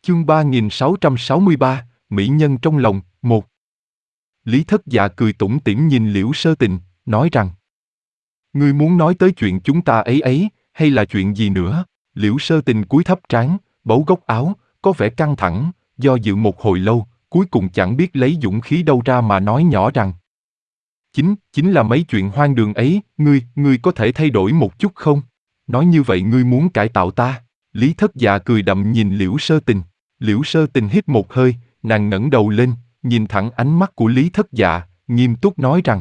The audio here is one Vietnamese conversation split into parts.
Chương 3663, Mỹ nhân trong lòng, 1. Lý Thất Dạ cười tủm tỉm nhìn Liễu Sơ Tình, nói rằng: Ngươi muốn nói tới chuyện chúng ta ấy, hay là chuyện gì nữa? Liễu Sơ Tình cúi thấp trán, bấu góc áo, có vẻ căng thẳng, do dự một hồi lâu, cuối cùng chẳng biết lấy dũng khí đâu ra mà nói nhỏ rằng: Chính là mấy chuyện hoang đường ấy, ngươi có thể thay đổi một chút không? Nói như vậy ngươi muốn cải tạo ta? Lý Thất Dạ cười đậm nhìn Liễu Sơ Tình. Liễu Sơ Tình hít một hơi, nàng ngẩng đầu lên, nhìn thẳng ánh mắt của Lý Thất Dạ, nghiêm túc nói rằng: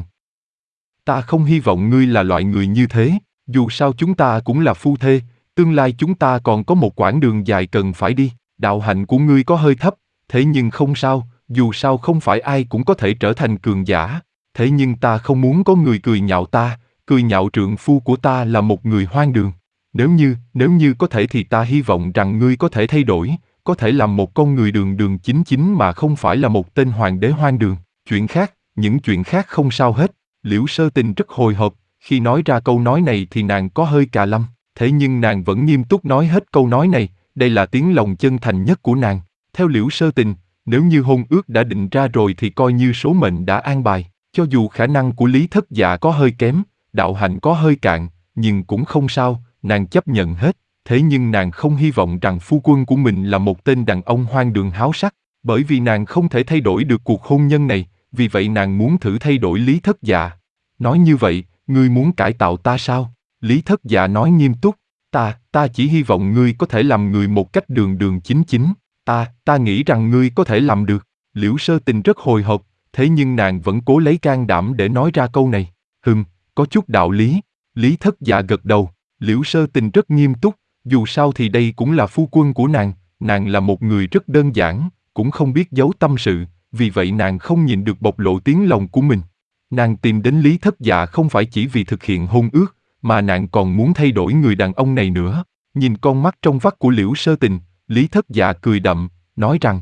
Ta không hy vọng ngươi là loại người như thế, dù sao chúng ta cũng là phu thê, tương lai chúng ta còn có một quãng đường dài cần phải đi, đạo hạnh của ngươi có hơi thấp, thế nhưng không sao, dù sao không phải ai cũng có thể trở thành cường giả, thế nhưng ta không muốn có người cười nhạo ta, cười nhạo trượng phu của ta là một người hoang đường. Nếu như có thể thì ta hy vọng rằng ngươi có thể thay đổi, có thể làm một con người đường đường chính chính mà không phải là một tên hoàng đế hoang đường. Những chuyện khác không sao hết. Liễu Sơ Tình rất hồi hộp, khi nói ra câu nói này thì nàng có hơi cà lâm, thế nhưng nàng vẫn nghiêm túc nói hết câu nói này, đây là tiếng lòng chân thành nhất của nàng. Theo Liễu Sơ Tình, nếu như hôn ước đã định ra rồi thì coi như số mệnh đã an bài, cho dù khả năng của Lý Thất Dạ có hơi kém, đạo hạnh có hơi cạn, nhưng cũng không sao, nàng chấp nhận hết. Thế nhưng nàng không hy vọng rằng phu quân của mình là một tên đàn ông hoang đường háo sắc, bởi vì nàng không thể thay đổi được cuộc hôn nhân này, vì vậy nàng muốn thử thay đổi Lý Thất Dạ. Nói như vậy, ngươi muốn cải tạo ta sao? Lý Thất Dạ nói nghiêm túc, ta chỉ hy vọng ngươi có thể làm người một cách đường đường chính chính, ta nghĩ rằng ngươi có thể làm được. Liễu Sơ Tình rất hồi hộp, thế nhưng nàng vẫn cố lấy can đảm để nói ra câu này. Có chút đạo lý. Lý Thất Dạ gật đầu. Liễu Sơ Tình rất nghiêm túc, dù sao thì đây cũng là phu quân của nàng là một người rất đơn giản, cũng không biết giấu tâm sự, vì vậy nàng không nhịn được bộc lộ tiếng lòng của mình. Nàng tìm đến Lý Thất Dạ không phải chỉ vì thực hiện hôn ước, mà nàng còn muốn thay đổi người đàn ông này nữa. Nhìn con mắt trong vắt của Liễu Sơ Tình, Lý Thất Dạ cười đậm, nói rằng: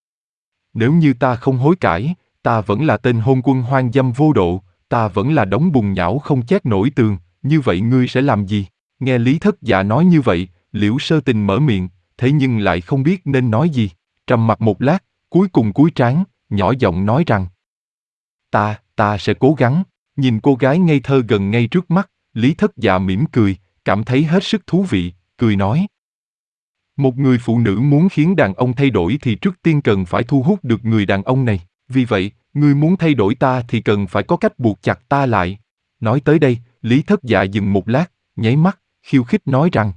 Nếu như ta không hối cải, ta vẫn là tên hôn quân hoang dâm vô độ, ta vẫn là đống bùn nhão không chét nổi tường, như vậy ngươi sẽ làm gì? Nghe Lý Thất Dạ nói như vậy, Liễu Sơ Tình mở miệng, thế nhưng lại không biết nên nói gì. Trầm mặc một lát, cuối cùng cúi trán, nhỏ giọng nói rằng: Ta sẽ cố gắng. Nhìn cô gái ngây thơ gần ngay trước mắt, Lý Thất Dạ mỉm cười, cảm thấy hết sức thú vị, cười nói: Một người phụ nữ muốn khiến đàn ông thay đổi thì trước tiên cần phải thu hút được người đàn ông này. Vì vậy, ngươi muốn thay đổi ta thì cần phải có cách buộc chặt ta lại. Nói tới đây, Lý Thất Dạ dừng một lát, nháy mắt, khiêu khích nói rằng: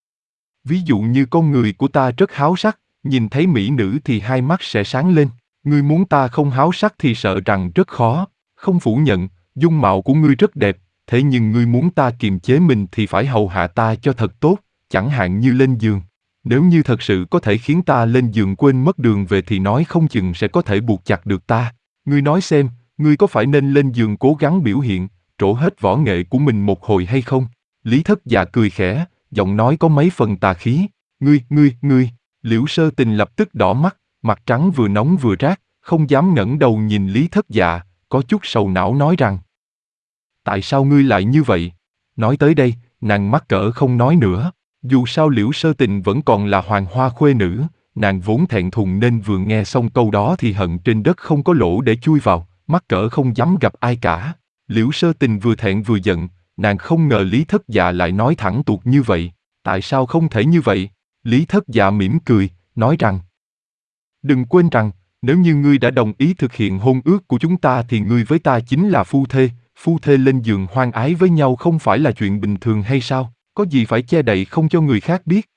Ví dụ như con người của ta rất háo sắc, nhìn thấy mỹ nữ thì hai mắt sẽ sáng lên. Ngươi muốn ta không háo sắc thì sợ rằng rất khó. Không phủ nhận, dung mạo của ngươi rất đẹp, thế nhưng ngươi muốn ta kiềm chế mình thì phải hầu hạ ta cho thật tốt, chẳng hạn như lên giường. Nếu như thật sự có thể khiến ta lên giường quên mất đường về thì nói không chừng sẽ có thể buộc chặt được ta. Ngươi nói xem, ngươi có phải nên lên giường cố gắng biểu hiện, trổ hết võ nghệ của mình một hồi hay không? Lý Thất Dạ cười khẽ, giọng nói có mấy phần tà khí. Ngươi. Liễu Sơ Tình lập tức đỏ mắt, mặt trắng vừa nóng vừa rát, không dám ngẩng đầu nhìn Lý Thất Dạ, có chút sầu não nói rằng: Tại sao ngươi lại như vậy? Nói tới đây, nàng mắc cỡ không nói nữa. Dù sao Liễu Sơ Tình vẫn còn là hoàng hoa khuê nữ, nàng vốn thẹn thùng nên vừa nghe xong câu đó thì hận trên đất không có lỗ để chui vào, mắc cỡ không dám gặp ai cả. Liễu Sơ Tình vừa thẹn vừa giận, nàng không ngờ Lý Thất Dạ lại nói thẳng tuột như vậy. Tại sao không thể như vậy? Lý Thất Dạ mỉm cười, nói rằng: Đừng quên rằng, nếu như ngươi đã đồng ý thực hiện hôn ước của chúng ta thì ngươi với ta chính là phu thê lên giường hoan ái với nhau không phải là chuyện bình thường hay sao? Có gì phải che đậy không cho người khác biết?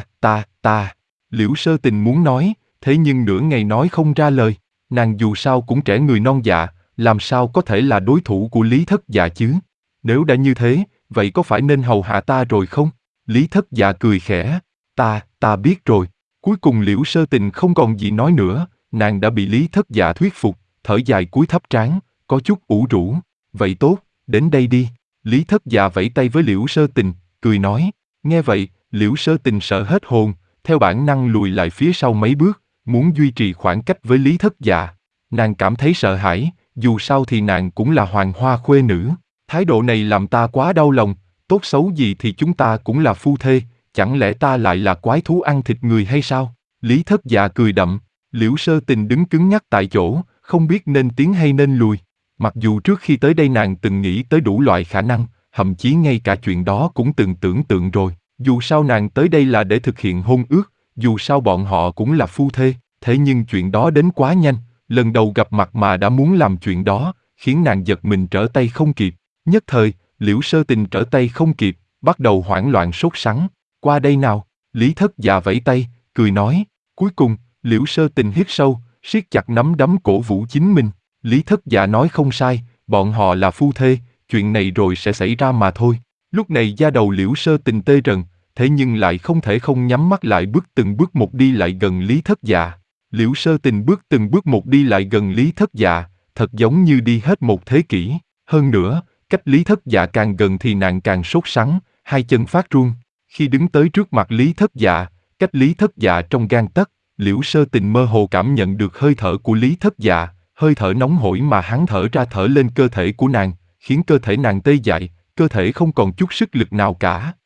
Ta. Liễu Sơ Tình muốn nói, thế nhưng nửa ngày nói không ra lời. Nàng dù sao cũng trẻ người non dạ, làm sao có thể là đối thủ của Lý Thất Dạ chứ? Nếu đã như thế, vậy có phải nên hầu hạ ta rồi không? Lý Thất Dạ cười khẽ, ta biết rồi. Cuối cùng Liễu Sơ Tình không còn gì nói nữa, nàng đã bị Lý Thất Dạ thuyết phục, thở dài cúi thấp trán, có chút ủ rũ. Vậy tốt, đến đây đi. Lý Thất Dạ vẫy tay với Liễu Sơ Tình, cười nói. Nghe vậy, Liễu Sơ Tình sợ hết hồn, theo bản năng lùi lại phía sau mấy bước, muốn duy trì khoảng cách với Lý Thất Dạ. Nàng cảm thấy sợ hãi, dù sao thì nàng cũng là hoàng hoa khuê nữ. Thái độ này làm ta quá đau lòng, tốt xấu gì thì chúng ta cũng là phu thê, chẳng lẽ ta lại là quái thú ăn thịt người hay sao? Lý Thất Dạ cười đậm, Liễu Sơ Tình đứng cứng nhắc tại chỗ, không biết nên tiến hay nên lùi. Mặc dù trước khi tới đây nàng từng nghĩ tới đủ loại khả năng, thậm chí ngay cả chuyện đó cũng từng tưởng tượng rồi. Dù sao nàng tới đây là để thực hiện hôn ước, dù sao bọn họ cũng là phu thê, thế nhưng chuyện đó đến quá nhanh, lần đầu gặp mặt mà đã muốn làm chuyện đó, khiến nàng giật mình trở tay không kịp. Nhất thời, Liễu Sơ Tình trở tay không kịp, bắt đầu hoảng loạn sốt sắng. Qua đây nào, Lý Thất Dạ vẫy tay, cười nói. Cuối cùng, Liễu Sơ Tình hít sâu, siết chặt nắm đấm cổ vũ chính mình. Lý Thất Dạ nói không sai, bọn họ là phu thê, chuyện này rồi sẽ xảy ra mà thôi. Lúc này da đầu Liễu Sơ Tình tê rần, thế nhưng lại không thể không nhắm mắt lại bước từng bước một đi lại gần Lý Thất Dạ. Liễu Sơ Tình bước từng bước một đi lại gần Lý Thất Dạ, thật giống như đi hết một thế kỷ. Hơn nữa, cách Lý Thất Dạ càng gần thì nàng càng sốt sắng, hai chân phát run. Khi đứng tới trước mặt Lý Thất Dạ, cách Lý Thất Dạ trong gang tấc, Liễu Sơ Tình mơ hồ cảm nhận được hơi thở của Lý Thất Dạ, hơi thở nóng hổi mà hắn thở ra thở lên cơ thể của nàng, khiến cơ thể nàng tê dại, cơ thể không còn chút sức lực nào cả.